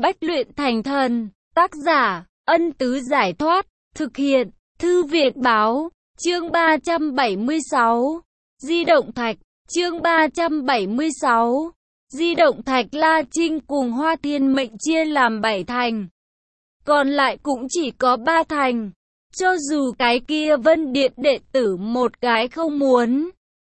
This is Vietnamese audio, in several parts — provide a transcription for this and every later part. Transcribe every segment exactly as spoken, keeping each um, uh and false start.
Bách luyện thành thần. Tác giả, Ân Tứ Giải Thoát. Thực hiện, Thư Việt Báo. Chương ba trăm bảy mươi sáu. Di động thạch. Chương ba trăm bảy mươi sáu. Di động thạch. La Trinh cùng Hoa Thiên Mệnh chia làm bảy thành. Còn lại cũng chỉ có ba thành. Cho dù cái kia Vân Điện đệ tử một cái không muốn.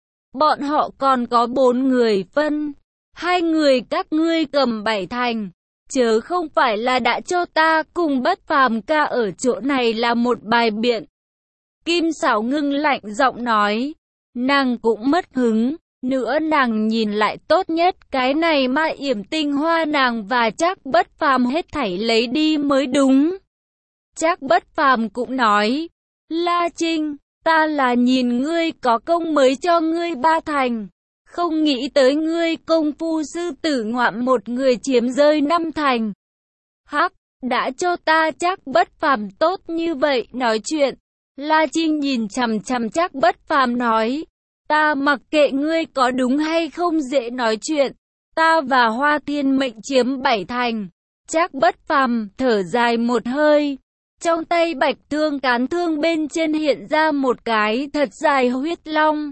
Bọn họ còn có bốn người phân. Hai người các ngươi cầm bảy thành. Chớ không phải là đã cho ta cùng Bất Phàm ca ở chỗ này là một bài biện. Kim Sảo ngưng lạnh giọng nói. Nàng cũng mất hứng. Nữa nàng nhìn lại tốt nhất cái này Ma Yểm Tinh Hoa nàng và Trác Bất Phàm hết thảy lấy đi mới đúng. Trác Bất Phàm cũng nói. La Trinh, ta là nhìn ngươi có công mới cho ngươi ba thành. Không nghĩ tới ngươi công phu sư tử ngoạm một người chiếm rơi năm thành. Hắc, đã cho ta Trác Bất Phàm tốt như vậy nói chuyện. La Trinh nhìn chằm chằm Trác Bất Phàm nói. Ta mặc kệ ngươi có đúng hay không dễ nói chuyện. Ta và Hoa Thiên Mệnh chiếm bảy thành. Trác Bất Phàm thở dài một hơi. Trong tay bạch thương cán thương bên trên hiện ra một cái thật dài huyết long.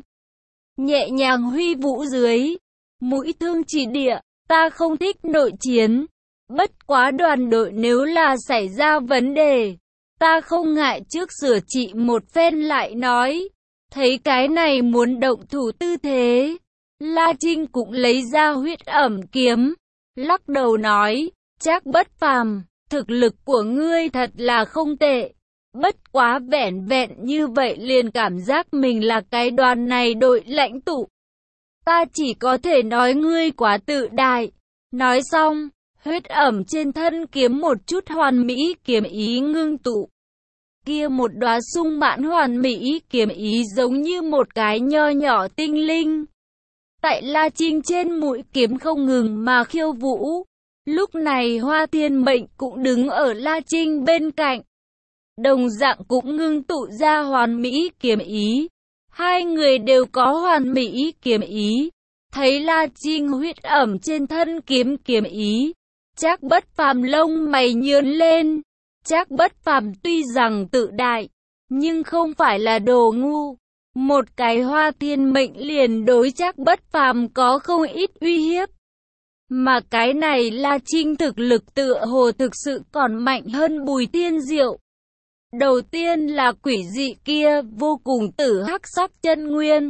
Nhẹ nhàng huy vũ dưới. Mũi thương chỉ địa. Ta không thích nội chiến. Bất quá đoàn đội nếu là xảy ra vấn đề. Ta không ngại trước sửa trị một phen lại nói. Thấy cái này muốn động thủ tư thế. La Trinh cũng lấy ra huyết ẩm kiếm. Lắc đầu nói. Trác Bất Phàm, thực lực của ngươi thật là không tệ. Bất quá vẻn vẹn như vậy liền cảm giác mình là cái đoàn này đội lãnh tụ. Ta chỉ có thể nói ngươi quá tự đại. Nói xong, huyết ẩm trên thân kiếm một chút hoàn mỹ kiếm ý ngưng tụ. Kia một đóa sung mãn hoàn mỹ kiếm ý giống như một cái nho nhỏ tinh linh. Tại La Trinh trên mũi kiếm không ngừng mà khiêu vũ. Lúc này Hoa Thiên Mệnh cũng đứng ở La Trinh bên cạnh. Đồng dạng cũng ngưng tụ ra hoàn mỹ kiếm ý. Hai người đều có hoàn mỹ kiếm ý. Thấy La Trinh huyết ẩm trên thân kiếm kiếm ý. Trác Bất Phàm lông mày nhướng lên. Trác Bất Phàm tuy rằng tự đại, nhưng không phải là đồ ngu. Một cái Hoa Thiên Mệnh liền đối Trác Bất Phàm có không ít uy hiếp. Mà cái này La Trinh thực lực tựa hồ thực sự còn mạnh hơn Bùi Thiên Diệu. Đầu tiên là quỷ dị kia vô cùng tử hắc sắc chân nguyên.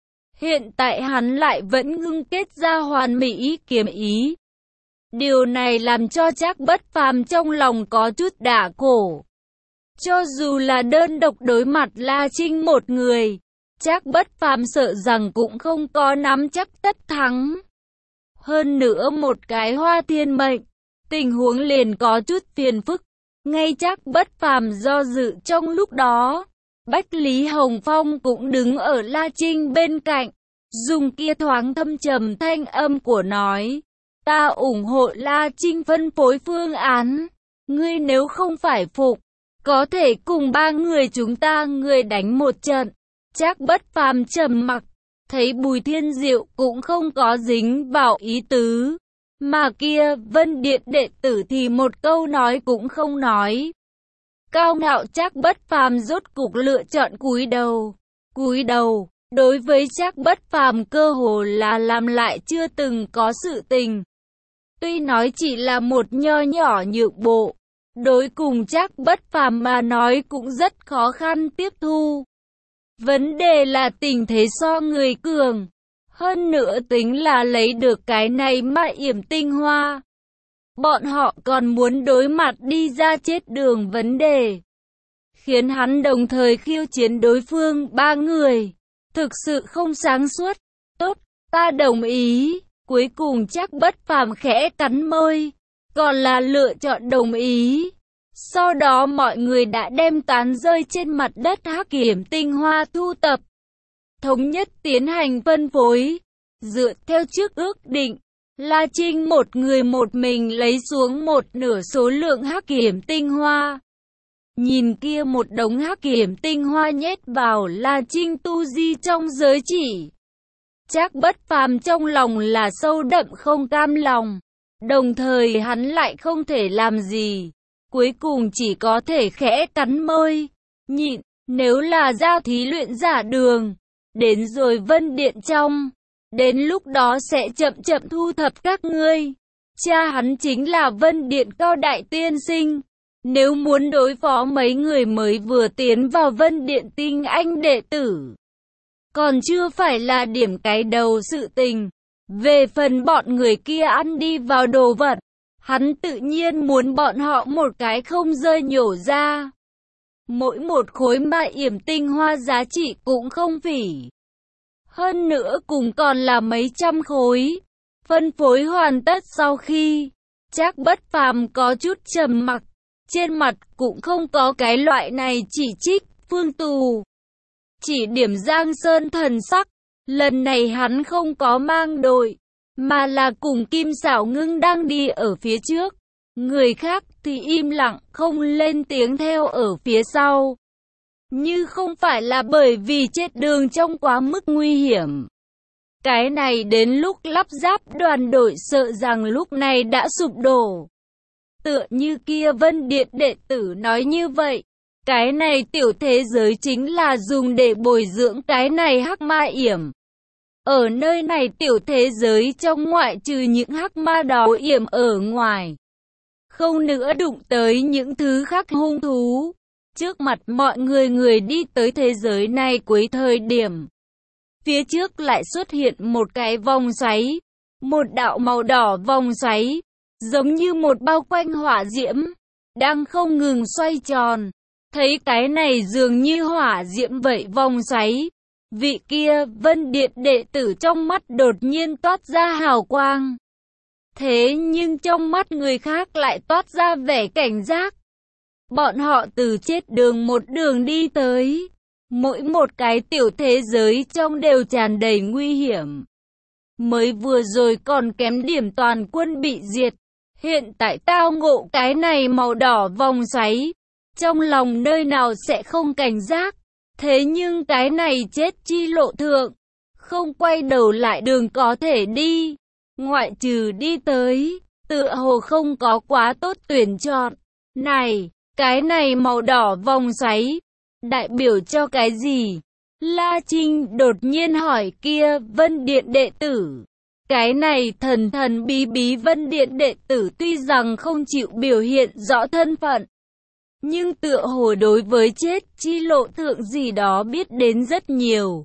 Hiện tại hắn lại vẫn ngưng kết ra hoàn mỹ kiếm ý. Điều này làm cho Trác Bất Phàm trong lòng có chút đả cổ. Cho dù là đơn độc đối mặt La Trinh một người, Trác Bất Phàm sợ rằng cũng không có nắm chắc tất thắng. Hơn nữa một cái Hoa Thiên Mệnh, tình huống liền có chút phiền phức. Ngay Trác Bất Phàm do dự trong lúc đó, Bách Lý Hồng Phong cũng đứng ở La Trinh bên cạnh, dùng kia thoáng thâm trầm thanh âm của nói. Ta ủng hộ La Trinh phân phối phương án. Ngươi nếu không phải phục, có thể cùng ba người chúng ta người đánh một trận. Trác Bất Phàm trầm mặc, thấy Bùi Thiên Diệu cũng không có dính vào ý tứ. Mà kia Vân Điện đệ tử thì một câu nói cũng không nói. Cao ngạo Trác Bất Phàm rốt cục lựa chọn cúi đầu. Cúi đầu, đối với Trác Bất Phàm cơ hồ là làm lại chưa từng có sự tình. Tuy nói chỉ là một nho nhỏ nhượng bộ, đối cùng Trác Bất Phàm mà nói cũng rất khó khăn tiếp thu. Vấn đề là tình thế so người cường, hơn nữa tính là lấy được cái này Ma Yểm Tinh Hoa. Bọn họ còn muốn đối mặt đi ra chết đường vấn đề, khiến hắn đồng thời khiêu chiến đối phương ba người, thực sự không sáng suốt. Tốt, ta đồng ý. Cuối cùng Trác Bất Phàm khẽ cắn môi, còn là lựa chọn đồng ý. Sau đó mọi người đã đem tán rơi trên mặt đất Hắc Yểm Tinh Hoa thu tập, thống nhất tiến hành phân phối. Dựa theo trước ước định, La Trinh một người một mình lấy xuống một nửa số lượng Hắc Yểm Tinh Hoa. Nhìn kia một đống Hắc Yểm Tinh Hoa nhét vào La Trinh tu di trong giới chỉ. Trác Bất Phàm trong lòng là sâu đậm không cam lòng. Đồng thời hắn lại không thể làm gì. Cuối cùng chỉ có thể khẽ cắn môi, nhịn, nếu là giao thí luyện giả đường. Đến rồi Vân Điện trong. Đến lúc đó sẽ chậm chậm thu thập các ngươi. Cha hắn chính là Vân Điện Cao Đại Tiên Sinh. Nếu muốn đối phó mấy người mới vừa tiến vào Vân Điện tinh anh đệ tử, còn chưa phải là điểm cái đầu sự tình. Về phần bọn người kia ăn đi vào đồ vật, hắn tự nhiên muốn bọn họ một cái không rơi nhổ ra. Mỗi một khối ma yểm tinh hoa giá trị cũng không phỉ. Hơn nữa cùng còn là mấy trăm khối. Phân phối hoàn tất sau khi, Trác Bất Phàm có chút trầm mặc. Trên mặt cũng không có cái loại này chỉ trích, Phương Tù. Chỉ điểm Giang Sơn thần sắc. Lần này hắn không có mang đội, mà là cùng Kim Sảo Ngưng đang đi ở phía trước. Người khác thì im lặng không lên tiếng theo ở phía sau. Như không phải là bởi vì chết đường trong quá mức nguy hiểm. Cái này đến lúc lắp ráp đoàn đội sợ rằng lúc này đã sụp đổ. Tựa như kia Vân Điện đệ tử nói như vậy. Cái này tiểu thế giới chính là dùng để bồi dưỡng cái này hắc ma yểm. Ở nơi này tiểu thế giới trong ngoại trừ những hắc ma đó yểm ở ngoài, không nữa đụng tới những thứ khác hung thú. Trước mặt mọi người người đi tới thế giới này cuối thời điểm, phía trước lại xuất hiện một cái vòng xoáy, một đạo màu đỏ vòng xoáy, giống như một bao quanh hỏa diễm, đang không ngừng xoay tròn. Thấy cái này dường như hỏa diễm vậy vòng xoáy, vị kia Vân Điện đệ tử trong mắt đột nhiên toát ra hào quang. Thế nhưng trong mắt người khác lại toát ra vẻ cảnh giác. Bọn họ từ chết đường một đường đi tới. Mỗi một cái tiểu thế giới trong đều tràn đầy nguy hiểm. Mới vừa rồi còn kém điểm toàn quân bị diệt. Hiện tại tao ngộ cái này màu đỏ vòng xoáy. Trong lòng nơi nào sẽ không cảnh giác. Thế nhưng cái này chết chi lộ thượng. Không quay đầu lại đường có thể đi. Ngoại trừ đi tới, tựa hồ không có quá tốt tuyển chọn. Này, cái này màu đỏ vòng xoáy, đại biểu cho cái gì? La Trinh đột nhiên hỏi kia Vân Điện đệ tử. Cái này thần thần bí bí Vân Điện đệ tử tuy rằng không chịu biểu hiện rõ thân phận, nhưng tựa hồ đối với chết chi lộ thượng gì đó biết đến rất nhiều.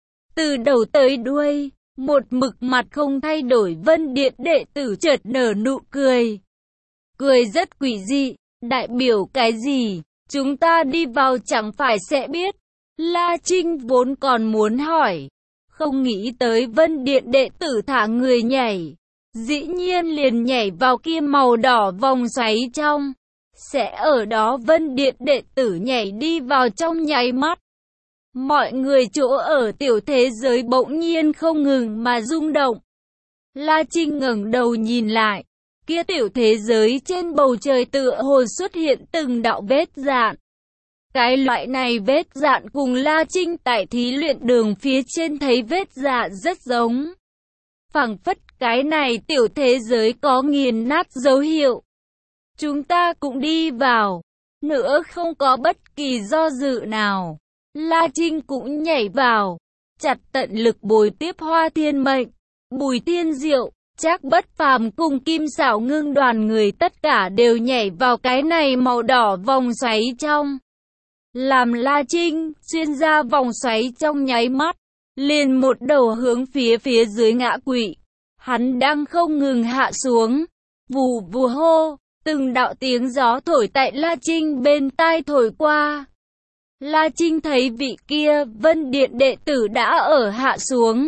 Từ đầu tới đuôi, một mực mặt không thay đổi Vân Điện đệ tử chợt nở nụ cười. Cười rất quỷ dị, đại biểu cái gì? Chúng ta đi vào chẳng phải sẽ biết. La Trinh vốn còn muốn hỏi, không nghĩ tới Vân Điện đệ tử thả người nhảy. Dĩ nhiên liền nhảy vào kia màu đỏ vòng xoáy trong. Sẽ ở đó Vân Điện đệ tử nhảy đi vào trong nháy mắt. Mọi người chỗ ở tiểu thế giới bỗng nhiên không ngừng mà rung động. La Trinh ngẩng đầu nhìn lại. Kia tiểu thế giới trên bầu trời tựa hồ xuất hiện từng đạo vết dạn. Cái loại này vết dạn cùng La Trinh tại thí luyện đường phía trên thấy vết dạn rất giống. Phảng phất cái này tiểu thế giới có nghiền nát dấu hiệu. Chúng ta cũng đi vào. Nữa không có bất kỳ do dự nào. La Trinh cũng nhảy vào. Chặt tận lực bồi tiếp Hoa Thiên Mệnh, Bùi Thiên Diệu, Trác Bất Phàm cùng Kim Sảo Ngưng đoàn người tất cả đều nhảy vào cái này màu đỏ vòng xoáy trong. Làm La Trinh xuyên ra vòng xoáy trong nháy mắt, liền một đầu hướng phía phía dưới ngã quỵ. Hắn đang không ngừng hạ xuống. Vù vù hô, từng đạo tiếng gió thổi tại La Trinh bên tai thổi qua. La Trinh thấy vị kia Vân Điện đệ tử đã ở hạ xuống.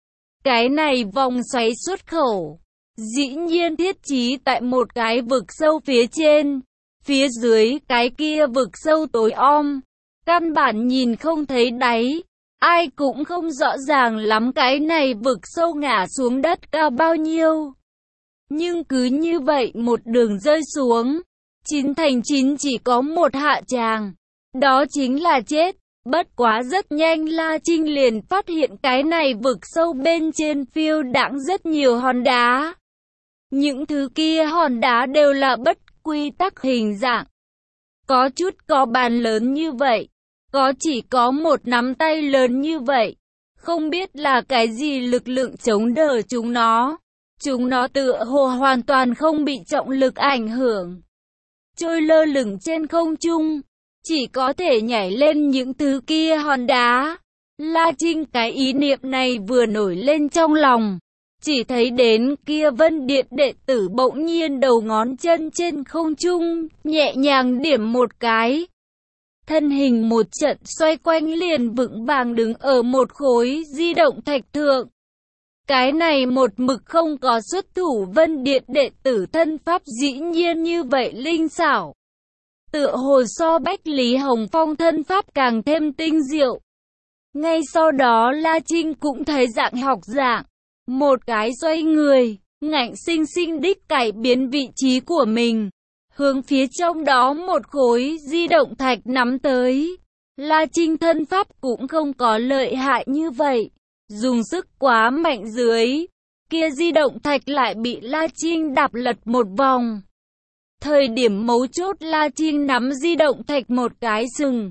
Cái này vòng xoáy xuất khẩu, dĩ nhiên thiết trí tại một cái vực sâu phía trên. Phía dưới cái kia vực sâu tối om, căn bản nhìn không thấy đáy. Ai cũng không rõ ràng lắm cái này vực sâu ngả xuống đất cao bao nhiêu. Nhưng cứ như vậy một đường rơi xuống, chín thành chín chỉ có một hạ tràng. Đó chính là chết. Bất quá rất nhanh La Trinh liền phát hiện cái này vực sâu bên trên phiêu đãng rất nhiều hòn đá. Những thứ kia hòn đá đều là bất quy tắc hình dạng. Có chút có bàn lớn như vậy, có chỉ có một nắm tay lớn như vậy. Không biết là cái gì lực lượng chống đỡ chúng nó. Chúng nó tựa hồ hoàn toàn không bị trọng lực ảnh hưởng. Trôi lơ lửng trên không trung, chỉ có thể nhảy lên những thứ kia hòn đá. La Trinh cái ý niệm này vừa nổi lên trong lòng. Chỉ thấy đến kia Vân Điện đệ tử bỗng nhiên đầu ngón chân trên không trung, nhẹ nhàng điểm một cái. Thân hình một trận xoay quanh liền vững vàng đứng ở một khối di động thạch thượng. Cái này một mực không có xuất thủ Vân Điện đệ tử thân pháp dĩ nhiên như vậy linh xảo. Tựa hồ so Bách Lý Hồng Phong thân pháp càng thêm tinh diệu. Ngay sau đó La Trinh cũng thấy dạng học dạng. Một cái xoay người, ngạnh sinh sinh đích cải biến vị trí của mình. Hướng phía trong đó một khối di động thạch nắm tới. La Trinh thân pháp cũng không có lợi hại như vậy. Dùng sức quá mạnh dưới, kia di động thạch lại bị La Trinh đạp lật một vòng. Thời điểm mấu chốt La Trinh nắm di động thạch một cái sừng.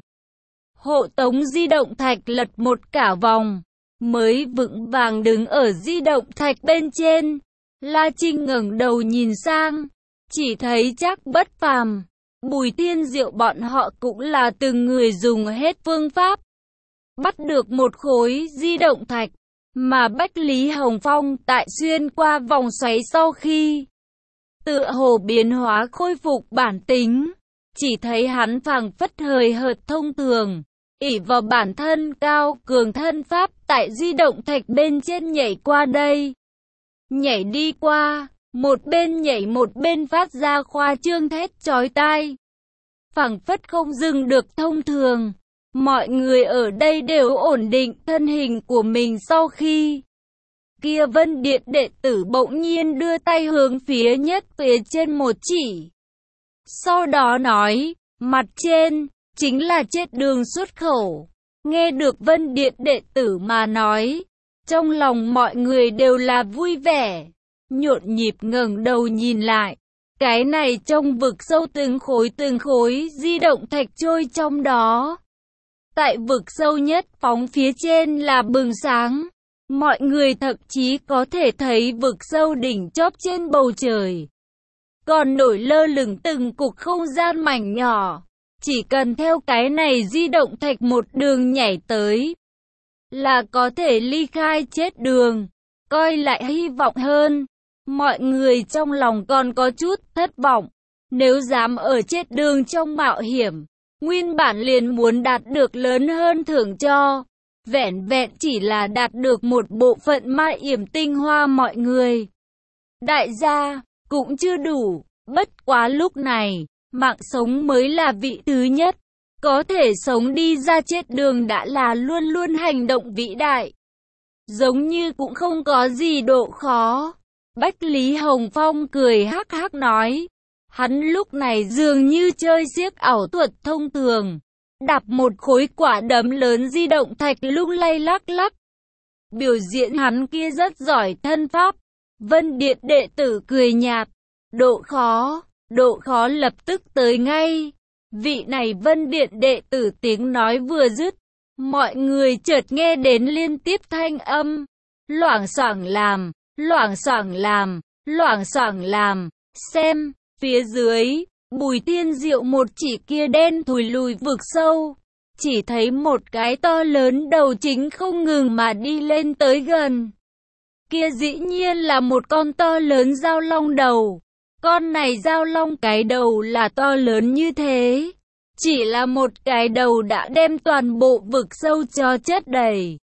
Hộ tống di động thạch lật một cả vòng, mới vững vàng đứng ở di động thạch bên trên. La Trinh ngẩng đầu nhìn sang, chỉ thấy Trác Bất Phàm, Bùi Thiên Diệu bọn họ cũng là từng người dùng hết phương pháp. Bắt được một khối di động thạch, mà Bách Lý Hồng Phong tại xuyên qua vòng xoáy sau khi tựa hồ biến hóa khôi phục bản tính, chỉ thấy hắn phảng phất hời hợt thông thường, ỷ vào bản thân cao cường thân pháp tại di động thạch bên trên nhảy qua đây. Nhảy đi qua, một bên nhảy một bên phát ra khoa trương thét chói tai. Phảng phất không dừng được thông thường. Mọi người ở đây đều ổn định thân hình của mình sau khi kia Vân Điện đệ tử bỗng nhiên đưa tay hướng phía nhất phía trên một chỉ. Sau đó nói, mặt trên, chính là chết đường xuất khẩu. Nghe được Vân Điện đệ tử mà nói, trong lòng mọi người đều là vui vẻ, nhộn nhịp ngẩng đầu nhìn lại. Cái này trong vực sâu từng khối từng khối di động thạch trôi trong đó. Tại vực sâu nhất phóng phía trên là bừng sáng. Mọi người thậm chí có thể thấy vực sâu đỉnh chóp trên bầu trời. Còn nổi lơ lửng từng cục không gian mảnh nhỏ. Chỉ cần theo cái này di động thạch một đường nhảy tới, là có thể ly khai chết đường. Coi lại hy vọng hơn. Mọi người trong lòng còn có chút thất vọng. Nếu dám ở chết đường trong mạo hiểm, nguyên bản liền muốn đạt được lớn hơn thưởng cho. Vẹn vẹn chỉ là đạt được một bộ phận ma yểm tinh hoa mọi người. Đại gia, cũng chưa đủ. Bất quá lúc này, mạng sống mới là vị thứ nhất. Có thể sống đi ra chết đường đã là luôn luôn hành động vĩ đại. Giống như cũng không có gì độ khó. Bách Lý Hồng Phong cười hắc hắc nói. Hắn lúc này dường như chơi xiếc ảo thuật thông thường. Đạp một khối quả đấm lớn di động thạch lung lay lắc lắc. Biểu diễn hắn kia rất giỏi thân pháp. Vân Điện đệ tử cười nhạt. Độ khó, độ khó lập tức tới ngay. Vị này Vân Điện đệ tử tiếng nói vừa dứt. Mọi người chợt nghe đến liên tiếp thanh âm. Loảng xoảng làm, loảng xoảng làm, loảng xoảng làm. Xem, phía dưới, Bùi Thiên Diệu một chỉ kia đen thùi lùi vực sâu. Chỉ thấy một cái to lớn đầu chính không ngừng mà đi lên tới gần. Kia dĩ nhiên là một con to lớn dao long đầu. Con này dao long cái đầu là to lớn như thế. Chỉ là một cái đầu đã đem toàn bộ vực sâu cho chất đầy.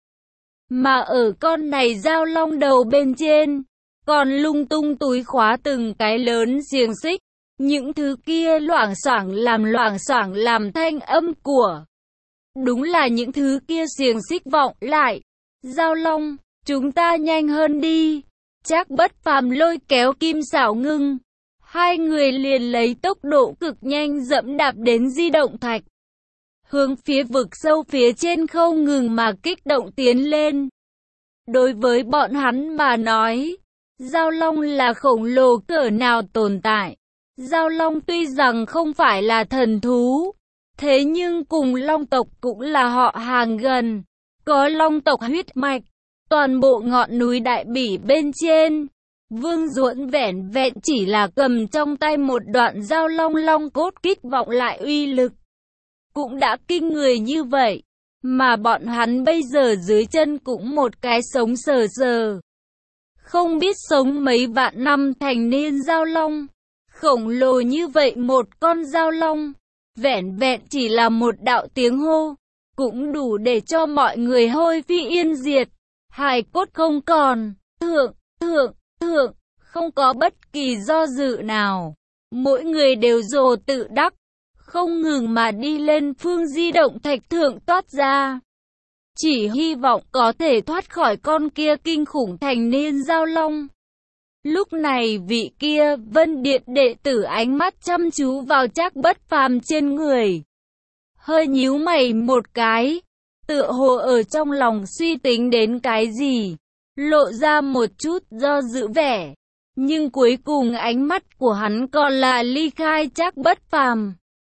Mà ở con này dao long đầu bên trên, còn lung tung túi khóa từng cái lớn xiềng xích. Những thứ kia loảng xoảng làm loảng xoảng làm thanh âm của. Đúng là những thứ kia xiềng xích vọng lại. Dao long, chúng ta nhanh hơn đi. Trác Bất Phàm lôi kéo Kim Xảo Ngưng. Hai người liền lấy tốc độ cực nhanh dẫm đạp đến di động thạch. Hướng phía vực sâu phía trên không ngừng mà kích động tiến lên. Đối với bọn hắn mà nói, Giao Long là khổng lồ cỡ nào tồn tại. Giao Long tuy rằng không phải là thần thú, thế nhưng cùng Long tộc cũng là họ hàng gần, có Long tộc huyết mạch. Toàn bộ ngọn núi Đại Bỉ bên trên, Vương Duẫn vẻn vẹn chỉ là cầm trong tay một đoạn Giao Long long cốt kích vọng lại uy lực, cũng đã kinh người như vậy, mà bọn hắn bây giờ dưới chân cũng một cái sống sờ sờ. Không biết sống mấy vạn năm thành niên Giao Long, khổng lồ như vậy một con Giao Long, vẻn vẹn chỉ là một đạo tiếng hô, cũng đủ để cho mọi người hôi phi yên diệt, hài cốt không còn, thượng, thượng, thượng, không có bất kỳ do dự nào. Mỗi người đều rồ tự đắc, không ngừng mà đi lên phương di động thạch thượng toát ra. Chỉ hy vọng có thể thoát khỏi con kia kinh khủng thành niên Giao Long. Lúc này vị kia Vân Điện đệ tử ánh mắt chăm chú vào Trác Bất Phàm trên người, hơi nhíu mày một cái, tựa hồ ở trong lòng suy tính đến cái gì, lộ ra một chút do dự vẻ, nhưng cuối cùng ánh mắt của hắn còn là ly khai Trác Bất Phàm,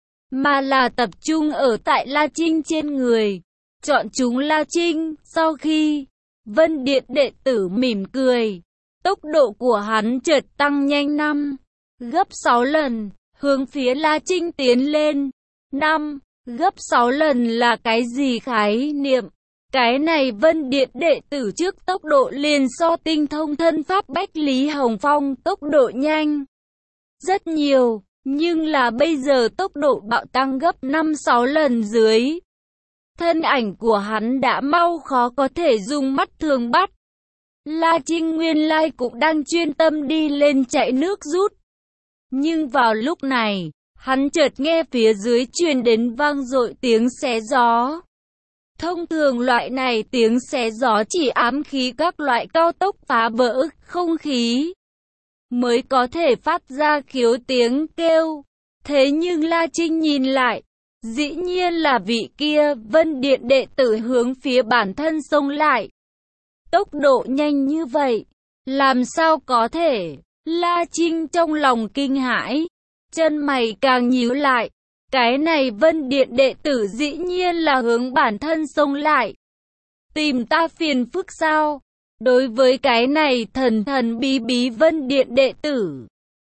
mà là tập trung ở tại La Trinh trên người, chọn chúng La Trinh. Sau khi Vân Điện đệ tử mỉm cười, tốc độ của hắn chợt tăng nhanh năm, gấp sáu lần, hướng phía La Trinh tiến lên. Năm, gấp sáu lần là cái gì khái niệm? Cái này Vân Điện đệ tử trước tốc độ liền so tinh thông thân pháp Bách Lý Hồng Phong tốc độ nhanh rất nhiều, nhưng là bây giờ tốc độ bạo tăng gấp năm sáu lần dưới. Thân ảnh của hắn đã mau khó có thể dùng mắt thường bắt. La Trinh nguyên lai cũng đang chuyên tâm đi lên chạy nước rút. Nhưng vào lúc này, hắn chợt nghe phía dưới truyền đến vang dội tiếng xé gió. Thông thường loại này tiếng xé gió chỉ ám khí các loại cao tốc phá vỡ không khí mới có thể phát ra khiếu tiếng kêu. Thế nhưng La Trinh nhìn lại, dĩ nhiên là vị kia Vân Điện đệ tử hướng phía bản thân xông lại. Tốc độ nhanh như vậy, làm sao có thể? La Trinh trong lòng kinh hãi, chân mày càng nhíu lại. Cái này Vân Điện đệ tử dĩ nhiên là hướng bản thân xông lại. Tìm ta phiền phức sao? Đối với cái này thần thần bí bí Vân Điện đệ tử,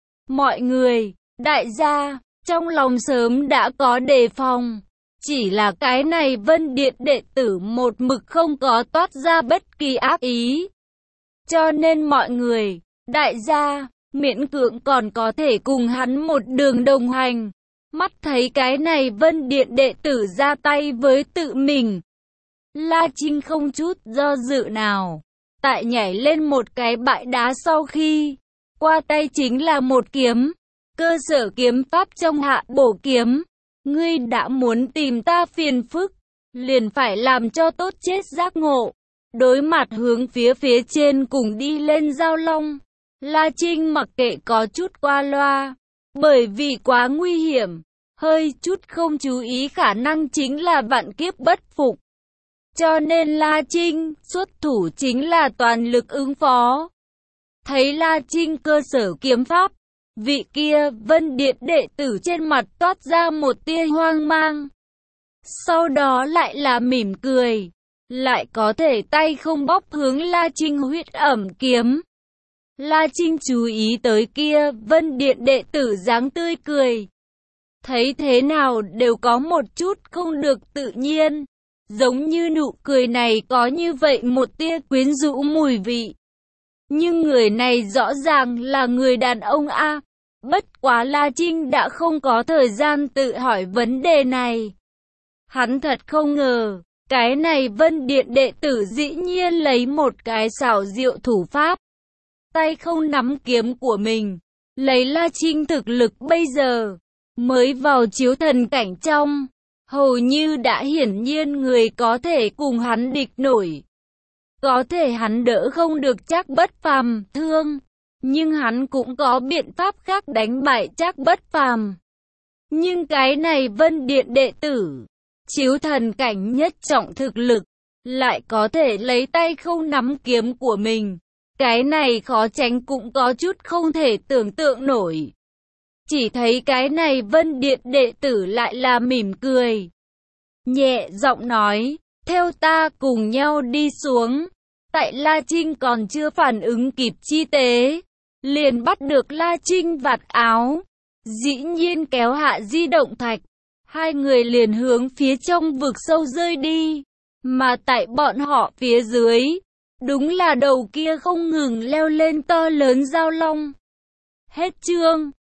mọi người, đại gia, trong lòng sớm đã có đề phòng. Chỉ là cái này Vân Điện đệ tử một mực không có toát ra bất kỳ ác ý. Cho nên mọi người, đại gia, miễn cưỡng còn có thể cùng hắn một đường đồng hành. Mắt thấy cái này Vân Điện đệ tử ra tay với tự mình, La Trinh không chút do dự nào, tại nhảy lên một cái bãi đá sau khi qua tay chính là một kiếm, cơ sở kiếm pháp trong Hạ Bổ Kiếm. Ngươi đã muốn tìm ta phiền phức, liền phải làm cho tốt chết giác ngộ. Đối mặt hướng phía phía trên cùng đi lên Giao Long, La Trinh mặc kệ có chút qua loa, bởi vì quá nguy hiểm, hơi chút không chú ý khả năng chính là vạn kiếp bất phục. Cho nên La Trinh xuất thủ chính là toàn lực ứng phó. Thấy La Trinh cơ sở kiếm pháp, vị kia Vân Điện đệ tử trên mặt toát ra một tia hoang mang. Sau đó lại là mỉm cười, lại có thể tay không bóp hướng La Trinh huyết ẩm kiếm. La Trinh chú ý tới kia Vân Điện đệ tử dáng tươi cười, thấy thế nào đều có một chút không được tự nhiên, giống như nụ cười này có như vậy một tia quyến rũ mùi vị. Nhưng người này rõ ràng là người đàn ông a. Bất quá La Trinh đã không có thời gian tự hỏi vấn đề này. Hắn thật không ngờ, cái này Vân Điện đệ tử dĩ nhiên lấy một cái xảo diệu thủ pháp, tay không nắm kiếm của mình, lấy La Trinh thực lực bây giờ, mới vào chiếu thần cảnh trong, hầu như đã hiển nhiên người có thể cùng hắn địch nổi. Có thể hắn đỡ không được Trác Bất Phàm thương, nhưng hắn cũng có biện pháp khác đánh bại Trác Bất Phàm. Nhưng cái này Vân Điện đệ tử, chiếu thần cảnh nhất trọng thực lực, lại có thể lấy tay không nắm kiếm của mình, Cái này khó tránh cũng có chút không thể tưởng tượng nổi. Chỉ thấy cái này Vân Điện đệ tử lại là mỉm cười. Nhẹ giọng nói, theo ta cùng nhau đi xuống. Tại La Trinh còn chưa phản ứng kịp chi tế, liền bắt được La Trinh vạt áo, dĩ nhiên kéo hạ di động thạch. Hai người liền hướng phía trong vực sâu rơi đi, mà tại bọn họ phía dưới, đúng là đầu kia không ngừng leo lên to lớn giao long. Hết chương.